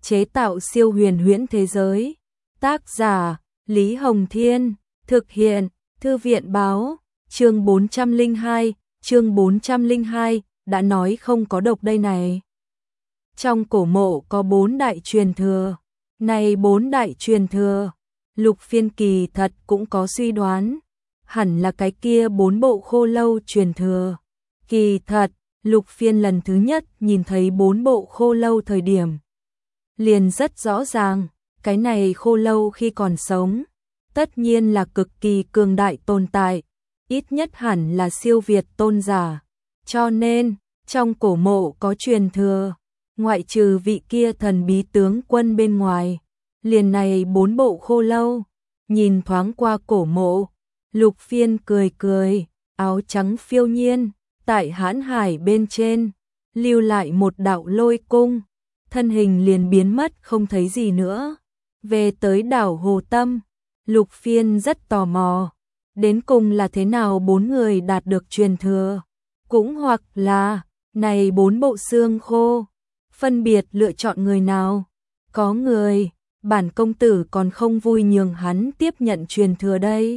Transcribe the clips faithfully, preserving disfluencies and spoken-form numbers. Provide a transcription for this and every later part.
chế tạo siêu huyền huyễn thế giới. Tác giả Lý Hồng Thiên, thực hiện Thư viện Báo. Chương bốn trăm lẻ hai, chương bốn trăm lẻ hai, đã nói không có độc đây này. Trong cổ mộ có bốn đại truyền thừa. Này bốn đại truyền thừa, Lục Phiên kỳ thật cũng có suy đoán, hẳn là cái kia bốn bộ khô lâu truyền thừa. Kỳ thật, Lục Phiên lần thứ nhất nhìn thấy bốn bộ khô lâu thời điểm, liền rất rõ ràng, cái này khô lâu khi còn sống, tất nhiên là cực kỳ cường đại tồn tại, ít nhất hẳn là siêu việt tôn giả. Cho nên, trong cổ mộ có truyền thừa, ngoại trừ vị kia thần bí tướng quân bên ngoài, liền này bốn bộ khô lâu. Nhìn thoáng qua cổ mộ, Lục Phiên cười cười, áo trắng phiêu nhiên, tại hãn hải bên trên, lưu lại một đạo lôi cung, thân hình liền biến mất không thấy gì nữa. Về tới đảo Hồ Tâm, Lục Phiên rất tò mò, đến cùng là thế nào bốn người đạt được truyền thừa, cũng hoặc là, này bốn bộ xương khô, phân biệt lựa chọn người nào. Có người, bản công tử còn không vui nhường hắn tiếp nhận truyền thừa đây.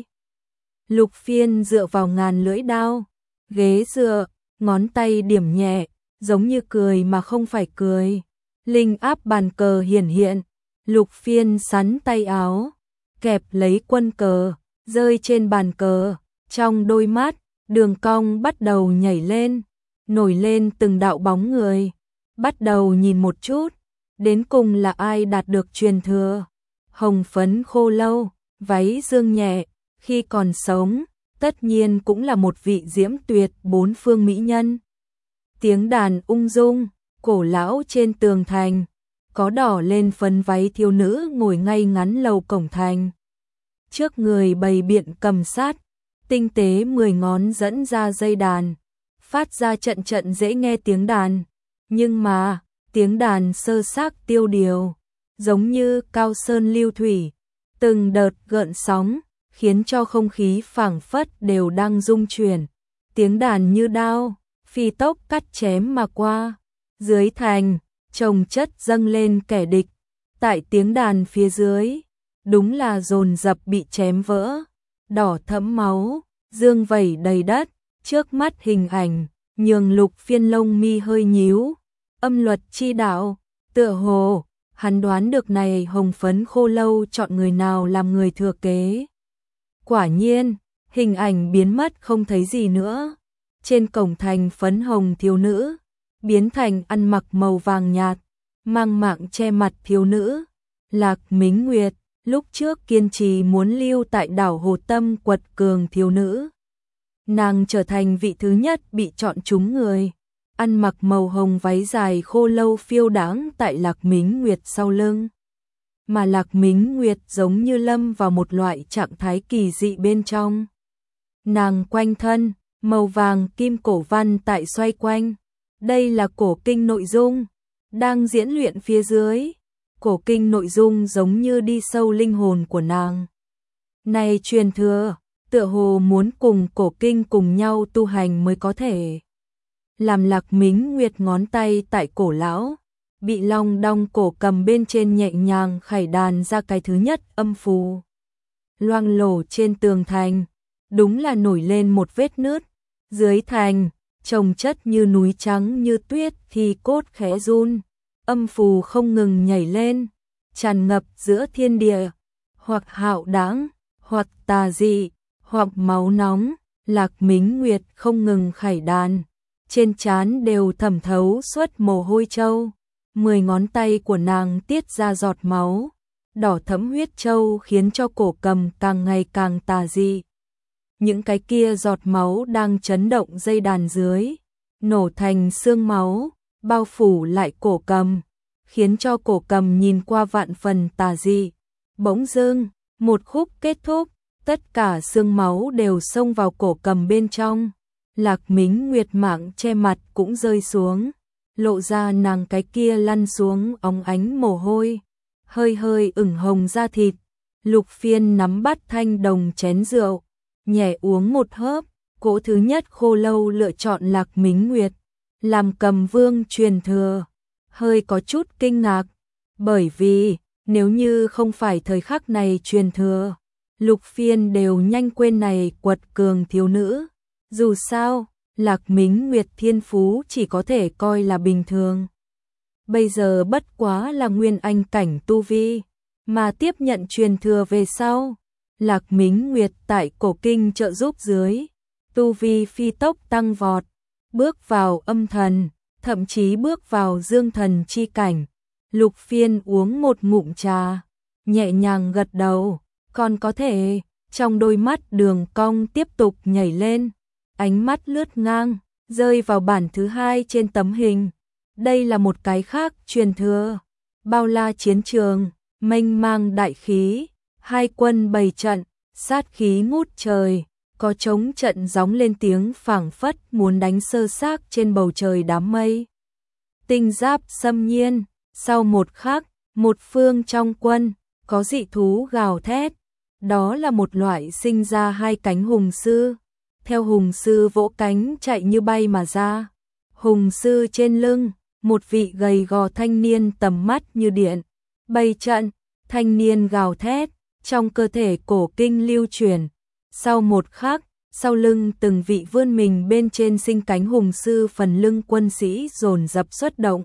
Lục Phiên dựa vào ngàn lưỡi đao, ghế dựa, ngón tay điểm nhẹ, giống như cười mà không phải cười. Linh áp bàn cờ hiển hiện, Lục Phiên sắn tay áo, kẹp lấy quân cờ, rơi trên bàn cờ, trong đôi mắt, đường cong bắt đầu nhảy lên, nổi lên từng đạo bóng người, bắt đầu nhìn một chút, đến cùng là ai đạt được truyền thừa. Hồng phấn khô lâu, váy dương nhẹ, khi còn sống, tất nhiên cũng là một vị diễm tuyệt bốn phương mỹ nhân. Tiếng đàn ung dung, cổ lão trên tường thành, có đỏ lên phấn váy thiếu nữ ngồi ngay ngắn lầu cổng thành. Trước người bày biện cầm sát, tinh tế mười ngón dẫn ra dây đàn, phát ra trận trận dễ nghe tiếng đàn. Nhưng mà, tiếng đàn sơ xác tiêu điều, giống như cao sơn lưu thủy, từng đợt gợn sóng, khiến cho không khí phảng phất đều đang rung chuyển. Tiếng đàn như đao, phi tốc cắt chém mà qua. Dưới thành, chồng chất dâng lên kẻ địch. Tại tiếng đàn phía dưới, đúng là dồn dập bị chém vỡ, đỏ thẫm máu, dương vẩy đầy đất. Trước mắt hình ảnh, nhường Lục Phiên lông mi hơi nhíu. Âm luật chi đạo, tựa hồ, hắn đoán được này hồng phấn khô lâu chọn người nào làm người thừa kế. Quả nhiên, hình ảnh biến mất không thấy gì nữa. Trên cổng thành phấn hồng thiếu nữ, biến thành ăn mặc màu vàng nhạt, mang mạng che mặt thiếu nữ. Lạc Mính Nguyệt, lúc trước kiên trì muốn lưu tại đảo Hồ Tâm quật cường thiếu nữ. Nàng trở thành vị thứ nhất bị chọn trúng người. Ăn mặc màu hồng váy dài khô lâu phiêu đáng tại Lạc Mính Nguyệt sau lưng. Mà Lạc Mính Nguyệt giống như lâm vào một loại trạng thái kỳ dị bên trong. Nàng quanh thân, màu vàng kim cổ văn tại xoay quanh. Đây là cổ kinh nội dung, đang diễn luyện phía dưới. Cổ kinh nội dung giống như đi sâu linh hồn của nàng. Này truyền thừa, tựa hồ muốn cùng cổ kinh cùng nhau tu hành mới có thể. Làm Lạc Mính Nguyệt ngón tay tại cổ lão, bị long đong cổ cầm bên trên nhẹ nhàng khải đàn ra cái thứ nhất âm phù. Loang lổ trên tường thành, đúng là nổi lên một vết nứt. Dưới thành, chồng chất như núi trắng như tuyết thì cốt khẽ run. Âm phù không ngừng nhảy lên, tràn ngập giữa thiên địa, hoặc hạo đãng, hoặc tà dị, hoặc máu nóng. Lạc Mính Nguyệt không ngừng khải đàn, trên trán đều thẩm thấu suốt mồ hôi châu. Mười ngón tay của nàng tiết ra giọt máu, đỏ thẫm huyết châu khiến cho cổ cầm càng ngày càng tà dị. Những cái kia giọt máu đang chấn động dây đàn dưới, nổ thành xương máu, bao phủ lại cổ cầm, khiến cho cổ cầm nhìn qua vạn phần tà dị. Bỗng dưng, một khúc kết thúc, tất cả xương máu đều xông vào cổ cầm bên trong. Lạc Mính Nguyệt mạng che mặt cũng rơi xuống, lộ ra nàng cái kia lăn xuống óng ánh mồ hôi, hơi hơi ửng hồng da thịt. Lục Phiên nắm bắt thanh đồng chén rượu, nhẹ uống một hớp. Cỗ thứ nhất khô lâu lựa chọn Lạc Mính Nguyệt làm cầm vương truyền thừa, hơi có chút kinh ngạc. Bởi vì, nếu như không phải thời khắc này truyền thừa, Lục Phiên đều nhanh quên này quật cường thiếu nữ. Dù sao, Lạc Mính Nguyệt thiên phú chỉ có thể coi là bình thường. Bây giờ bất quá là nguyên anh cảnh tu vi, mà tiếp nhận truyền thừa về sau. Lạc Mính Nguyệt tại cổ kinh trợ giúp dưới, tu vi phi tốc tăng vọt, bước vào âm thần, thậm chí bước vào dương thần chi cảnh. Lục Phiên uống một ngụm trà, nhẹ nhàng gật đầu, còn có thể, trong đôi mắt đường cong tiếp tục nhảy lên, ánh mắt lướt ngang, rơi vào bản thứ hai trên tấm hình. Đây là một cái khác truyền thừa, bao la chiến trường, mênh mang đại khí, hai quân bày trận, sát khí ngút trời, có trống trận gióng lên tiếng phảng phất muốn đánh sơ xác trên bầu trời đám mây. Tinh giáp xâm nhiên, sau một khắc, một phương trong quân, có dị thú gào thét, đó là một loại sinh ra hai cánh hùng sư, theo hùng sư vỗ cánh chạy như bay mà ra. Hùng sư trên lưng, một vị gầy gò thanh niên tầm mắt như điện, bày trận, thanh niên gào thét, trong cơ thể cổ kinh lưu chuyển. Sau một khắc, sau lưng từng vị vươn mình bên trên sinh cánh hùng sư phần lưng quân sĩ dồn dập xuất động.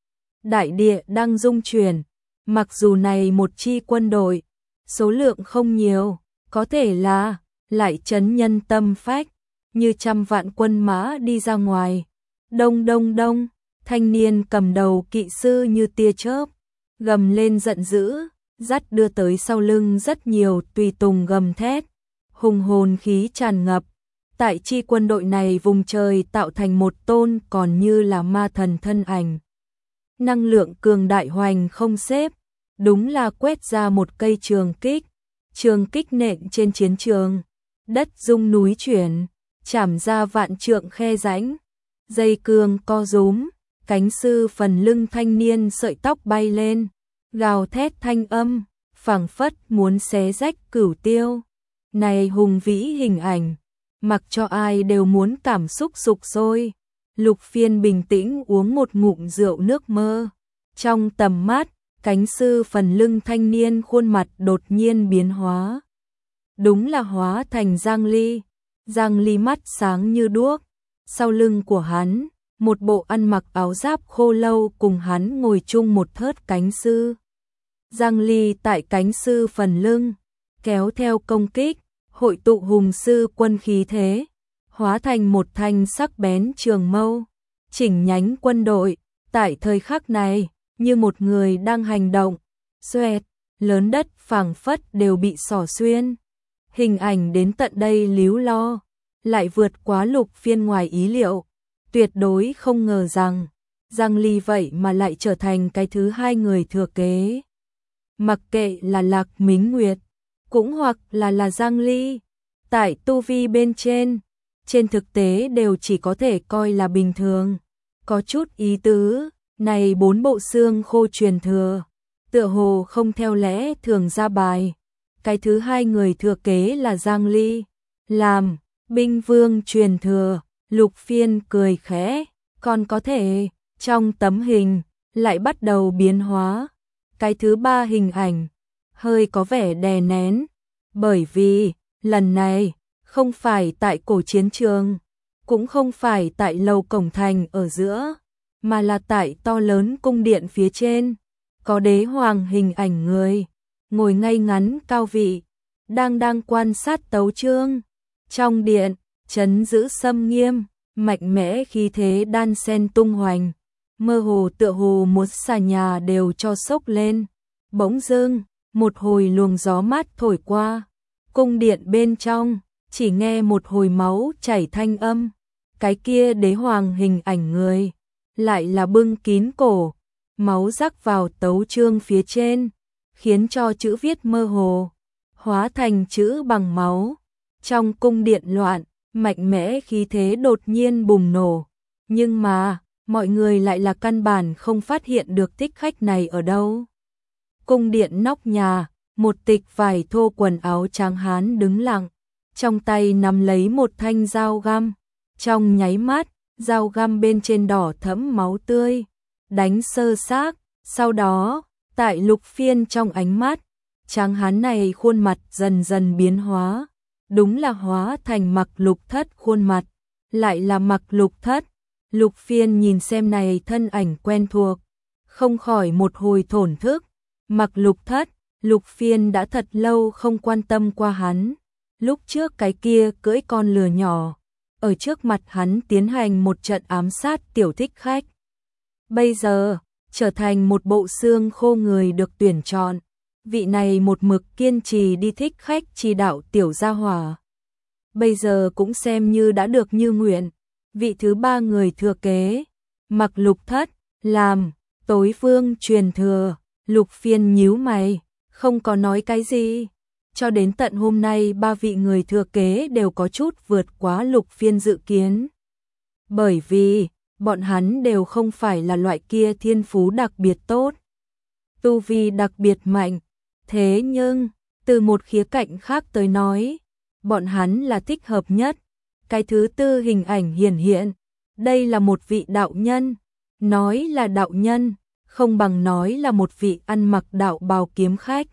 Đại địa đang rung chuyển, mặc dù này một chi quân đội, số lượng không nhiều, có thể là, lại chấn nhân tâm phách, như trăm vạn quân mã đi ra ngoài. Đông đông đông, thanh niên cầm đầu kỵ sư như tia chớp, gầm lên giận dữ, dắt đưa tới sau lưng rất nhiều tùy tùng gầm thét, hùng hồn khí tràn ngập. Tại chi quân đội này vùng trời tạo thành một tôn còn như là ma thần thân ảnh. Năng lượng cường đại hoành không xếp, đúng là quét ra một cây trường kích, trường kích nện trên chiến trường, đất rung núi chuyển, chảm ra vạn trượng khe rãnh, dây cương co rúm, cánh sư phần lưng thanh niên sợi tóc bay lên, gào thét thanh âm, phảng phất muốn xé rách cửu tiêu. Này hùng vĩ hình ảnh, mặc cho ai đều muốn cảm xúc sục sôi. Lục Phiên bình tĩnh uống một ngụm rượu nước mơ. Trong tầm mắt, cánh sư phần lưng thanh niên khuôn mặt đột nhiên biến hóa. Đúng là hóa thành Giang Ly. Giang Ly mắt sáng như đuốc. Sau lưng của hắn, một bộ ăn mặc áo giáp khô lâu cùng hắn ngồi chung một thớt cánh sư. Giang Ly tại cánh sư phần lưng, kéo theo công kích, hội tụ hùng sư quân khí thế, hóa thành một thanh sắc bén trường mâu, chỉnh nhánh quân đội, tại thời khắc này, như một người đang hành động, xoẹt, lớn đất phảng phất đều bị xỏ xuyên. Hình ảnh đến tận đây líu lo, lại vượt quá Lục Phiên ngoài ý liệu, tuyệt đối không ngờ rằng, Giang Ly vậy mà lại trở thành cái thứ hai người thừa kế. Mặc kệ là Lạc Mính Nguyệt, cũng hoặc là là Giang Ly, tại tu vi bên trên, trên thực tế đều chỉ có thể coi là bình thường. Có chút ý tứ, này bốn bộ xương khô truyền thừa, tựa hồ không theo lẽ thường ra bài. Cái thứ hai người thừa kế là Giang Ly, làm binh vương truyền thừa. Lục Phiên cười khẽ, còn có thể, trong tấm hình, lại bắt đầu biến hóa. Cái thứ ba hình ảnh, hơi có vẻ đè nén, bởi vì, lần này, không phải tại cổ chiến trường, cũng không phải tại lầu cổng thành ở giữa, mà là tại to lớn cung điện phía trên, có đế hoàng hình ảnh người, ngồi ngay ngắn cao vị, đang đang quan sát tấu chương. Trong điện, trấn giữ xâm nghiêm, mạnh mẽ khí thế đan sen tung hoành, mơ hồ tựa hồ một xà nhà đều cho sốc lên. Bỗng dưng, một hồi luồng gió mát thổi qua, cung điện bên trong, chỉ nghe một hồi máu chảy thanh âm, cái kia đế hoàng hình ảnh người, lại là bưng kín cổ, máu rắc vào tấu chương phía trên, khiến cho chữ viết mơ hồ, hóa thành chữ bằng máu. Trong cung điện loạn, mạnh mẽ khí thế đột nhiên bùng nổ, nhưng mà, mọi người lại là căn bản không phát hiện được thích khách này ở đâu. Cung điện nóc nhà, một tịch vải thô quần áo trắng hán đứng lặng, trong tay nắm lấy một thanh dao găm, trong nháy mắt, dao găm bên trên đỏ thẫm máu tươi, đánh sơ xác, sau đó, Tại Lục Phiên trong ánh mắt, tráng hán này khuôn mặt dần dần biến hóa, đúng là hóa thành Mặc Lục Thất khuôn mặt, lại là Mặc Lục Thất. Lục Phiên nhìn xem này thân ảnh quen thuộc, không khỏi một hồi thổn thức. Mặc Lục Thất, Lục Phiên đã thật lâu không quan tâm qua hắn. Lúc trước cái kia cưỡi con lừa nhỏ, ở trước mặt hắn tiến hành một trận ám sát tiểu thích khách. Bây giờ, trở thành một bộ xương khô người được tuyển chọn. Vị này một mực kiên trì đi thích khách chỉ đạo tiểu gia hỏa. Bây giờ cũng xem như đã được như nguyện. Vị thứ ba người thừa kế, Mặc Lục Thất, làm Tối Vương truyền thừa. Lục Phiên nhíu mày, không có nói cái gì. Cho đến tận hôm nay ba vị người thừa kế đều có chút vượt quá Lục Phiên dự kiến. Bởi vì, bọn hắn đều không phải là loại kia thiên phú đặc biệt tốt, tu vi đặc biệt mạnh. Thế nhưng, từ một khía cạnh khác tới nói, bọn hắn là thích hợp nhất. Cái thứ tư hình ảnh hiển hiện, đây là một vị đạo nhân. Nói là đạo nhân, không bằng nói là một vị ăn mặc đạo bào kiếm khách.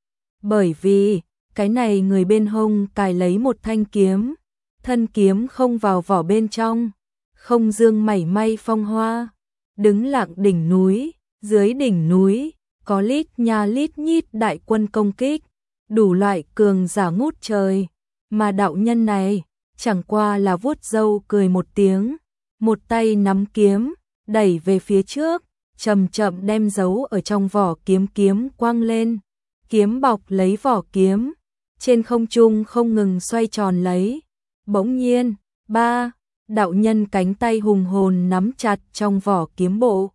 Bởi vì, cái này người bên hông cài lấy một thanh kiếm, thân kiếm không vào vỏ bên trong, không dương mảy may phong hoa, đứng lặng đỉnh núi, dưới đỉnh núi, có lít nha lít nhít đại quân công kích, đủ loại cường giả ngút trời, mà đạo nhân này, chẳng qua là vuốt râu cười một tiếng, một tay nắm kiếm, đẩy về phía trước, chậm chậm đem giấu ở trong vỏ kiếm kiếm quăng lên, kiếm bọc lấy vỏ kiếm, trên không trung không ngừng xoay tròn lấy. Bỗng nhiên, ba, đạo nhân cánh tay hùng hồn nắm chặt trong vỏ kiếm bộ.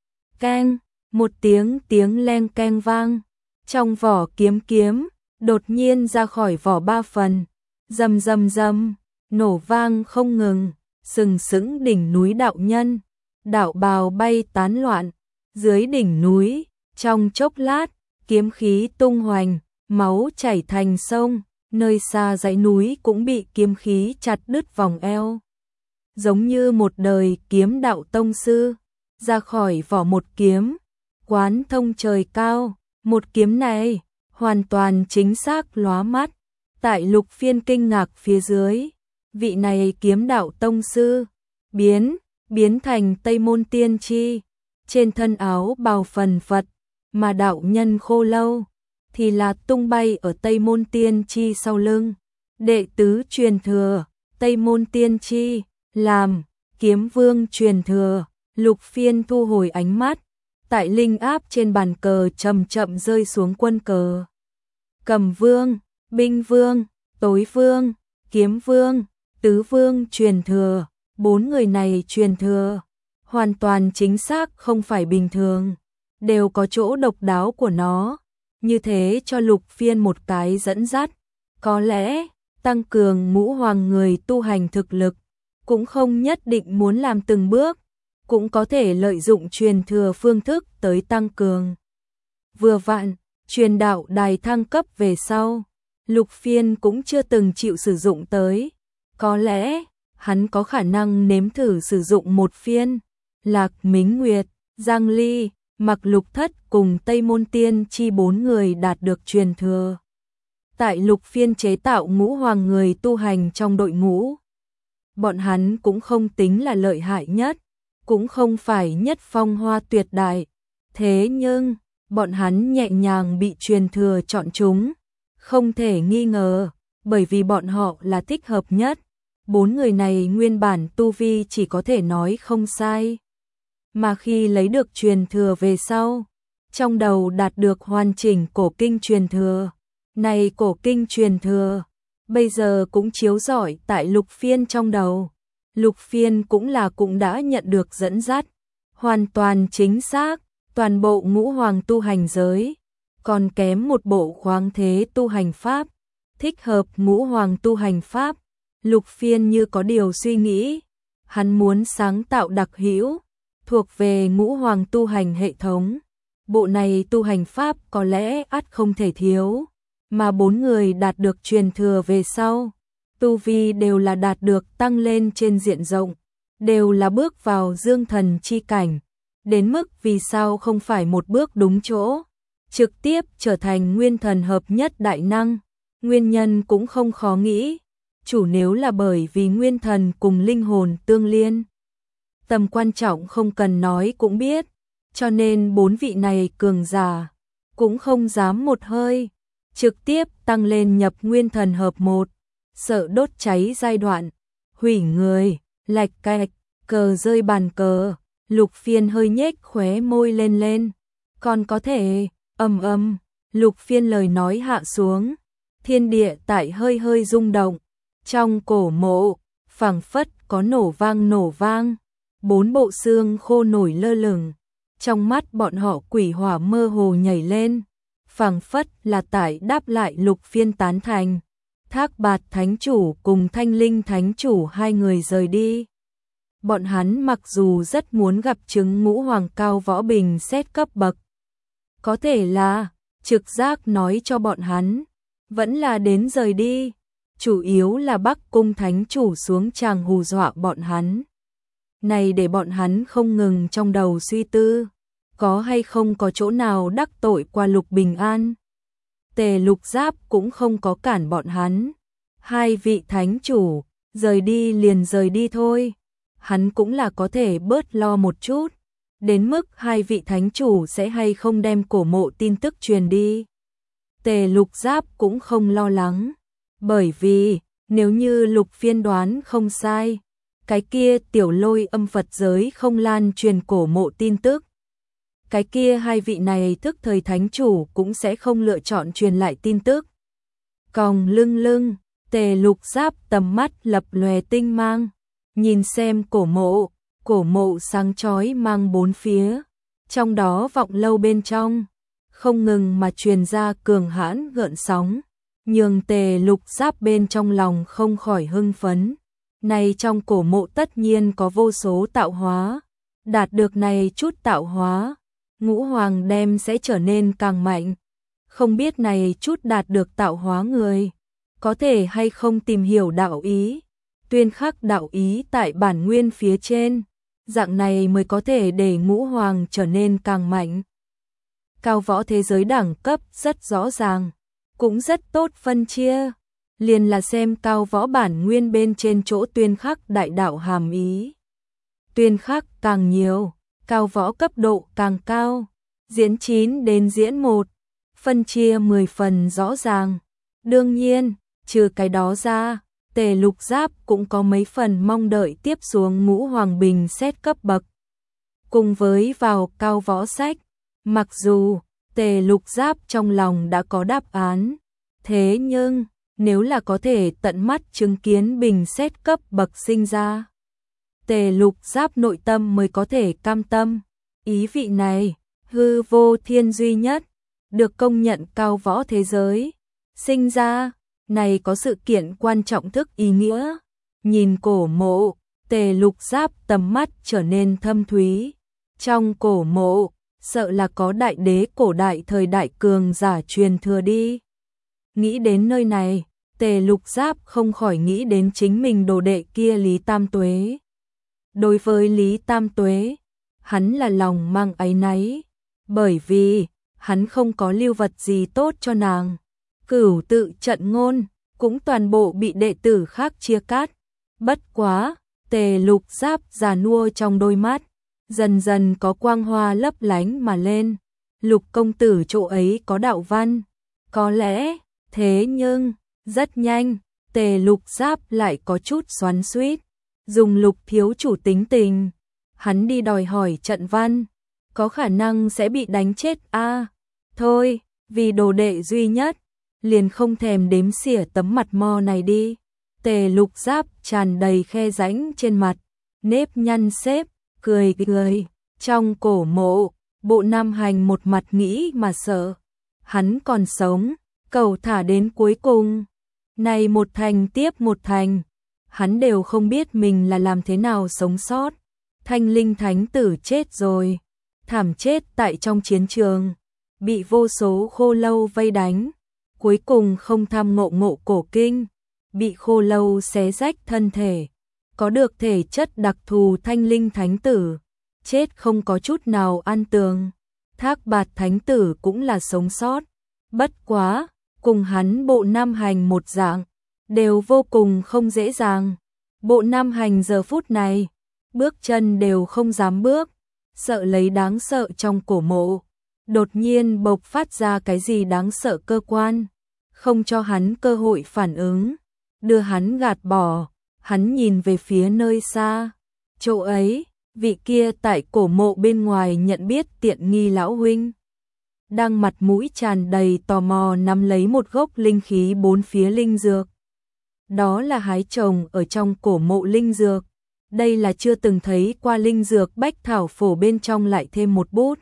Keng, một tiếng tiếng len keng vang, trong vỏ kiếm kiếm, đột nhiên ra khỏi vỏ ba phần, rầm rầm rầm, nổ vang không ngừng, sừng sững đỉnh núi đạo nhân, đạo bào bay tán loạn, dưới đỉnh núi, trong chốc lát, kiếm khí tung hoành, máu chảy thành sông, nơi xa dãy núi cũng bị kiếm khí chặt đứt vòng eo. Giống như một đời kiếm đạo tông sư, ra khỏi vỏ một kiếm, quán thông trời cao, một kiếm này, hoàn toàn chính xác lóa mắt. Tại Lục Phiên kinh ngạc phía dưới, vị này kiếm đạo tông sư, biến, biến thành Tây Môn Tiên Chi, trên thân áo bào phần phật, mà đạo nhân Khô Lâu, thì là tung bay ở Tây Môn Tiên Chi sau lưng. Đệ tứ truyền thừa, Tây Môn Tiên Chi, làm, kiếm vương truyền thừa. Lục Phiên thu hồi ánh mắt, tại linh áp trên bàn cờ chậm chậm rơi xuống quân cờ. Cầm vương, binh vương, tối vương, kiếm vương, tứ vương truyền thừa, bốn người này truyền thừa, hoàn toàn chính xác không phải bình thường, đều có chỗ độc đáo của nó, như thế cho Lục Phiên một cái dẫn dắt, có lẽ tăng cường ngũ hoàng người tu hành thực lực, cũng không nhất định muốn làm từng bước, cũng có thể lợi dụng truyền thừa phương thức tới tăng cường. Vừa vặn, truyền đạo đài thăng cấp về sau, Lục Phiên cũng chưa từng chịu sử dụng tới, có lẽ hắn có khả năng nếm thử sử dụng một phiên. Lạc Mính Nguyệt, Giang Ly, Mặc Lục Thất cùng Tây Môn Tiên Chi bốn người đạt được truyền thừa. Tại Lục Phiên chế tạo ngũ hoàng người tu hành trong đội ngũ, bọn hắn cũng không tính là lợi hại nhất, cũng không phải nhất phong hoa tuyệt đại, thế nhưng bọn hắn nhẹ nhàng bị truyền thừa chọn chúng, không thể nghi ngờ, bởi vì bọn họ là thích hợp nhất. Bốn người này nguyên bản tu vi chỉ có thể nói không sai, mà khi lấy được truyền thừa về sau, trong đầu đạt được hoàn chỉnh cổ kinh truyền thừa. Này cổ kinh truyền thừa, bây giờ cũng chiếu rọi tại Lục Phiên trong đầu. Lục Phiên cũng là cũng đã nhận được dẫn dắt, hoàn toàn chính xác, toàn bộ ngũ hoàng tu hành giới, còn kém một bộ khoáng thế tu hành pháp, thích hợp ngũ hoàng tu hành pháp. Lục Phiên như có điều suy nghĩ, hắn muốn sáng tạo đặc hữu, thuộc về ngũ hoàng tu hành hệ thống. Bộ này tu hành pháp có lẽ ắt không thể thiếu, mà bốn người đạt được truyền thừa về sau, tu vi đều là đạt được tăng lên trên diện rộng, đều là bước vào dương thần chi cảnh, đến mức vì sao không phải một bước đúng chỗ, trực tiếp trở thành nguyên thần hợp nhất đại năng. Nguyên nhân cũng không khó nghĩ, chủ nếu là bởi vì nguyên thần cùng linh hồn tương liên. Tầm quan trọng không cần nói cũng biết, cho nên bốn vị này cường giả cũng không dám một hơi trực tiếp tăng lên nhập nguyên thần hợp một, sợ đốt cháy giai đoạn, hủy người, lạch cạch, cờ rơi bàn cờ. Lục Phiên hơi nhếch khóe môi lên lên, còn có thể, ầm ầm, Lục Phiên lời nói hạ xuống, thiên địa tại hơi hơi rung động, trong cổ mộ, phảng phất có nổ vang nổ vang, bốn bộ xương khô nổi lơ lửng, trong mắt bọn họ quỷ hỏa mơ hồ nhảy lên, phảng phất là tại đáp lại Lục Phiên tán thành. Thác Bạt Thánh Chủ cùng Thanh Linh Thánh Chủ hai người rời đi. Bọn hắn mặc dù rất muốn gặp chứng ngũ hoàng cao võ bình xét cấp bậc, có thể là trực giác nói cho bọn hắn, vẫn là đến rời đi, chủ yếu là Bắc Cung Thánh Chủ xuống tràng hù dọa bọn hắn. Này để bọn hắn không ngừng trong đầu suy tư, có hay không có chỗ nào đắc tội qua Lục Bình An. Tề Lục Giáp cũng không có cản bọn hắn. Hai vị thánh chủ, rời đi liền rời đi thôi. Hắn cũng là có thể bớt lo một chút. Đến mức hai vị thánh chủ sẽ hay không đem cổ mộ tin tức truyền đi. Tề Lục Giáp cũng không lo lắng. Bởi vì, nếu như Lục Phiên đoán không sai, cái kia tiểu lôi âm Phật giới không lan truyền cổ mộ tin tức. Cái kia hai vị này thức thời thánh chủ cũng sẽ không lựa chọn truyền lại tin tức. Còng lưng lưng, Tề Lục Giáp tầm mắt lập lòe tinh mang, nhìn xem cổ mộ, cổ mộ sáng chói mang bốn phía, trong đó vọng lâu bên trong, không ngừng mà truyền ra cường hãn gợn sóng, nhường Tề Lục Giáp bên trong lòng không khỏi hưng phấn. Này trong cổ mộ tất nhiên có vô số tạo hóa, đạt được này chút tạo hóa, ngũ hoàng đem sẽ trở nên càng mạnh. Không biết này chút đạt được tạo hóa người, có thể hay không tìm hiểu đạo ý, tuyên khắc đạo ý tại bản nguyên phía trên, dạng này mới có thể để ngũ hoàng trở nên càng mạnh. Cao võ thế giới đẳng cấp rất rõ ràng, cũng rất tốt phân chia, liền là xem cao võ bản nguyên bên trên chỗ tuyên khắc đại đạo hàm ý. Tuyên khắc càng nhiều, cao võ cấp độ càng cao, diễn chín đến diễn một, phân chia mười phần rõ ràng. Đương nhiên, trừ cái đó ra, Tề Lục Giáp cũng có mấy phần mong đợi tiếp xuống ngũ hoàng bình xét cấp bậc. Cùng với vào cao võ sách, mặc dù Tề Lục Giáp trong lòng đã có đáp án, thế nhưng nếu là có thể tận mắt chứng kiến bình xét cấp bậc sinh ra, Tề Lục Giáp nội tâm mới có thể cam tâm. Ý vị này, hư vô thiên duy nhất, được công nhận cao võ thế giới, sinh ra, này có sự kiện quan trọng thức ý nghĩa. Nhìn cổ mộ, Tề Lục Giáp tầm mắt trở nên thâm thúy. Trong cổ mộ, sợ là có đại đế cổ đại thời đại cường giả truyền thừa đi. Nghĩ đến nơi này, Tề Lục Giáp không khỏi nghĩ đến chính mình đồ đệ kia Lý Tam Tuế. Đối với Lý Tam Tuế, hắn là lòng mang áy náy, bởi vì hắn không có lưu vật gì tốt cho nàng. Cửu tự trận ngôn cũng toàn bộ bị đệ tử khác chia cắt. Bất quá, Tề Lục Giáp già nua trong đôi mắt, dần dần có quang hoa lấp lánh mà lên. Lục công tử chỗ ấy có đạo văn, có lẽ, thế nhưng, rất nhanh, Tề Lục Giáp lại có chút xoắn xuýt. Dùng Lục thiếu chủ tính tình, hắn đi đòi hỏi trận văn, có khả năng sẽ bị đánh chết a. À, thôi, vì đồ đệ duy nhất, liền không thèm đếm xỉa tấm mặt mo này đi. Tề Lục Giáp tràn đầy khe rãnh trên mặt, nếp nhăn xếp, cười cười. Trong cổ mộ, Bộ Nam Hành một mặt nghĩ mà sợ. Hắn còn sống, cầu thả đến cuối cùng. Này một thành tiếp một thành, hắn đều không biết mình là làm thế nào sống sót. Thanh Linh Thánh Tử chết rồi, thảm chết tại trong chiến trường, bị vô số khô lâu vây đánh. Cuối cùng không tham ngộ ngộ cổ kinh, bị khô lâu xé rách thân thể, có được thể chất đặc thù Thanh Linh Thánh Tử, chết không có chút nào an tường. Thác Bạt Thánh Tử cũng là sống sót. Bất quá, cùng hắn Bộ Nam Hành một dạng, đều vô cùng không dễ dàng. Bộ Nam Hành giờ phút này, bước chân đều không dám bước, sợ lấy đáng sợ trong cổ mộ. Đột nhiên bộc phát ra cái gì đáng sợ cơ quan, không cho hắn cơ hội phản ứng, đưa hắn gạt bỏ. Hắn nhìn về phía nơi xa, chỗ ấy, vị kia tại cổ mộ bên ngoài nhận biết tiện nghi lão huynh, đang mặt mũi tràn đầy tò mò nắm lấy một gốc linh khí bốn phía linh dược. Đó là hái trồng ở trong cổ mộ linh dược. Đây là chưa từng thấy qua linh dược bách thảo phổ bên trong lại thêm một bút.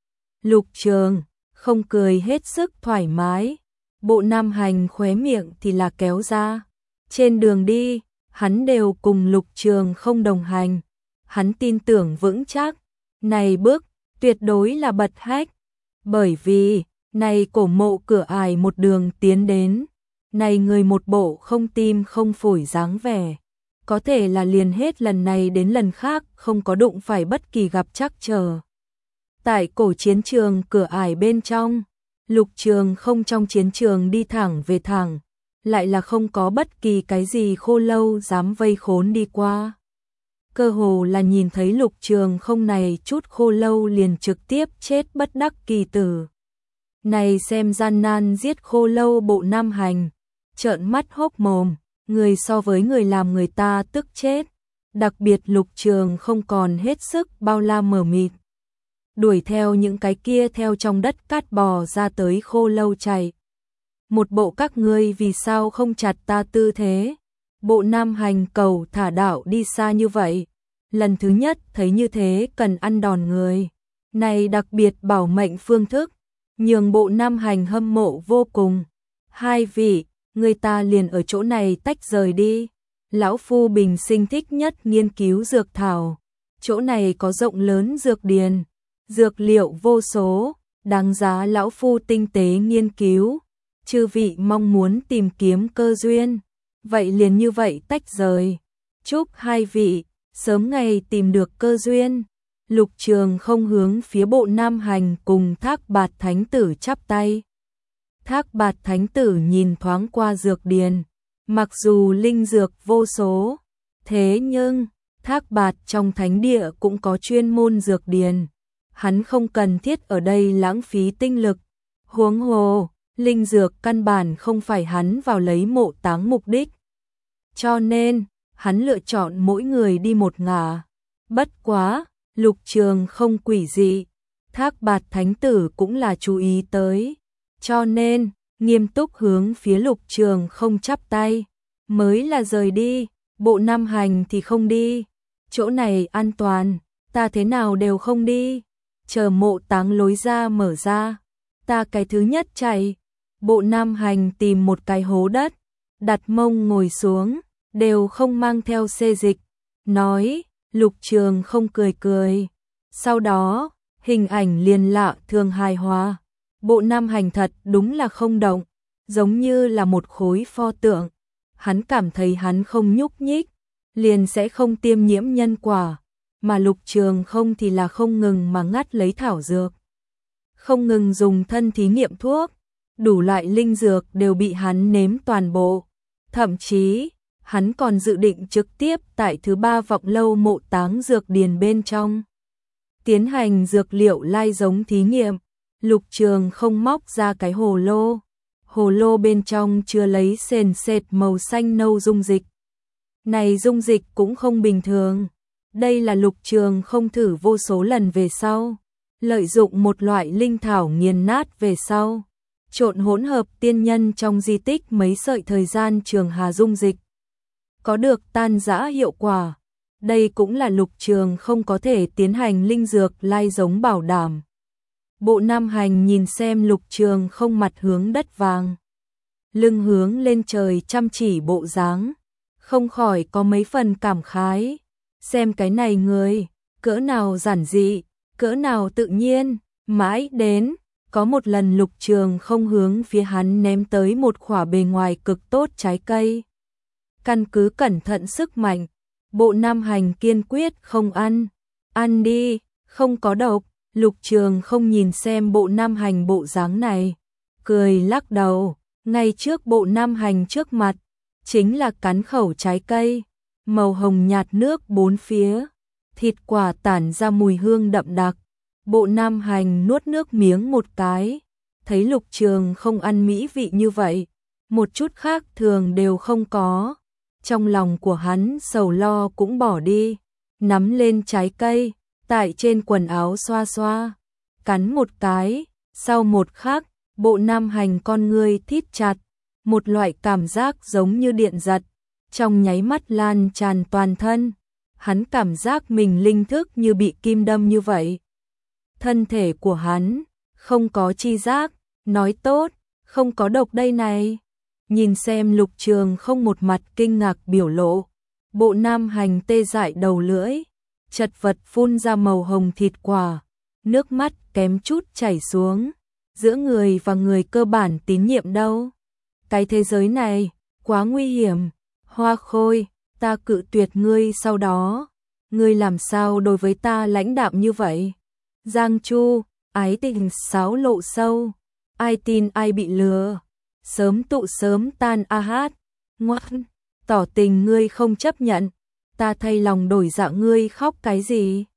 Lục Trường không cười hết sức thoải mái, Bộ Nam Hành khóe miệng thì là kéo ra. Trên đường đi, hắn đều cùng Lục Trường không đồng hành. Hắn tin tưởng vững chắc, này bước tuyệt đối là bật hách, bởi vì này cổ mộ cửa ải một đường tiến đến, này người một bộ không tim không phổi dáng vẻ, có thể là liền hết lần này đến lần khác không có đụng phải bất kỳ gặp trắc trở. Tại cổ chiến trường cửa ải bên trong, Lục Trường không trong chiến trường đi thẳng về thẳng, lại là không có bất kỳ cái gì khô lâu dám vây khốn đi qua. Cơ hồ là nhìn thấy Lục Trường không này chút khô lâu liền trực tiếp chết bất đắc kỳ tử. Này xem gian nan giết khô lâu Bộ Nam Hành, trợn mắt hốc mồm, người so với người làm người ta tức chết. Đặc biệt Lục Trường không còn hết sức bao la mờ mịt, đuổi theo những cái kia theo trong đất cát bò ra tới khô lâu chạy. Một bộ các ngươi vì sao không chặt ta tư thế. Bộ Nam Hành cầu thả đạo đi xa như vậy, lần thứ nhất thấy như thế cần ăn đòn người. Này đặc biệt bảo mệnh phương thức, nhường Bộ Nam Hành hâm mộ vô cùng. Hai vị, người ta liền ở chỗ này tách rời đi. Lão Phu bình sinh thích nhất nghiên cứu dược thảo. Chỗ này có rộng lớn dược điền, dược liệu vô số, đáng giá Lão Phu tinh tế nghiên cứu. Chư vị mong muốn tìm kiếm cơ duyên, vậy liền như vậy tách rời. Chúc hai vị sớm ngày tìm được cơ duyên. Lục Trường không hướng phía Bộ Nam Hành cùng Thác Bạt Thánh Tử chắp tay. Thác Bạt Thánh Tử nhìn thoáng qua dược điền, mặc dù linh dược vô số, thế nhưng Thác Bạt trong thánh địa cũng có chuyên môn dược điền, hắn không cần thiết ở đây lãng phí tinh lực. Huống hồ, linh dược căn bản không phải hắn vào lấy mộ táng mục đích. Cho nên, hắn lựa chọn mỗi người đi một ngả. Bất quá, Lục Trường không quỷ dị, Thác Bạt Thánh Tử cũng là chú ý tới. Cho nên, nghiêm túc hướng phía Lục Trường không chắp tay, mới là rời đi. Bộ Nam Hành thì không đi. Chỗ này an toàn, ta thế nào đều không đi. Chờ mộ táng lối ra mở ra, ta cái thứ nhất chạy. Bộ Nam Hành tìm một cái hố đất, đặt mông ngồi xuống, đều không mang theo xê dịch, nói. Lục Trường không cười cười. Sau đó, hình ảnh liền lạ thường hài hòa. Bộ Nam Hành thật đúng là không động, giống như là một khối pho tượng. Hắn cảm thấy hắn không nhúc nhích, liền sẽ không tiêm nhiễm nhân quả. Mà Lục Trường không thì là không ngừng mà ngắt lấy thảo dược, không ngừng dùng thân thí nghiệm thuốc. Đủ loại linh dược đều bị hắn nếm toàn bộ. Thậm chí, hắn còn dự định trực tiếp tại thứ ba vọng lâu mộ táng dược điền bên trong tiến hành dược liệu lai giống thí nghiệm. Lục Trường không móc ra cái hồ lô. Hồ lô bên trong chứa lấy sền sệt màu xanh nâu dung dịch. Này dung dịch cũng không bình thường. Đây là Lục Trường không thử vô số lần về sau, lợi dụng một loại linh thảo nghiền nát về sau, trộn hỗn hợp tiên nhân trong di tích mấy sợi thời gian trường hà dung dịch, có được tan rã hiệu quả. Đây cũng là Lục Trường không có thể tiến hành linh dược lai giống bảo đảm. Bộ Nam Hành nhìn xem Lục Trường không mặt hướng đất vàng, lưng hướng lên trời chăm chỉ bộ dáng, không khỏi có mấy phần cảm khái. Xem cái này người, cỡ nào giản dị, cỡ nào tự nhiên. Mãi đến, có một lần Lục Trường không hướng phía hắn ném tới một quả bề ngoài cực tốt trái cây. Căn cứ cẩn thận sức mạnh, Bộ Nam Hành kiên quyết không ăn. Ăn đi, không có độc. Lục Trường không nhìn xem bộ Nam Hành bộ dáng này, cười lắc đầu, ngay trước bộ Nam Hành trước mặt, chính là cắn khẩu trái cây, màu hồng nhạt nước bốn phía, thịt quả tản ra mùi hương đậm đặc. Bộ Nam Hành nuốt nước miếng một cái, thấy Lục Trường không ăn mỹ vị như vậy, một chút khác thường đều không có. Trong lòng của hắn sầu lo cũng bỏ đi, nắm lên trái cây, tại trên quần áo xoa xoa, cắn một cái, sau một khắc, bộ Nam Hành con ngươi thít chặt, một loại cảm giác giống như điện giật, trong nháy mắt lan tràn toàn thân, hắn cảm giác mình linh thức như bị kim đâm như vậy. Thân thể của hắn không có chi giác, nói tốt, không có độc đây này. Nhìn xem Lục Trường không một mặt kinh ngạc biểu lộ, bộ Nam Hành tê dại đầu lưỡi, chật vật phun ra màu hồng thịt quả, nước mắt kém chút chảy xuống, giữa người và người cơ bản tín nhiệm đâu. Cái thế giới này, quá nguy hiểm, Hoa Khôi, ta cự tuyệt ngươi sau đó, ngươi làm sao đối với ta lãnh đạm như vậy? Giang Chu, ái tình sáo lộ sâu, ai tin ai bị lừa, sớm tụ sớm tan a hát, ngoan, tỏ tình ngươi không chấp nhận, ta thay lòng đổi dạ ngươi khóc cái gì?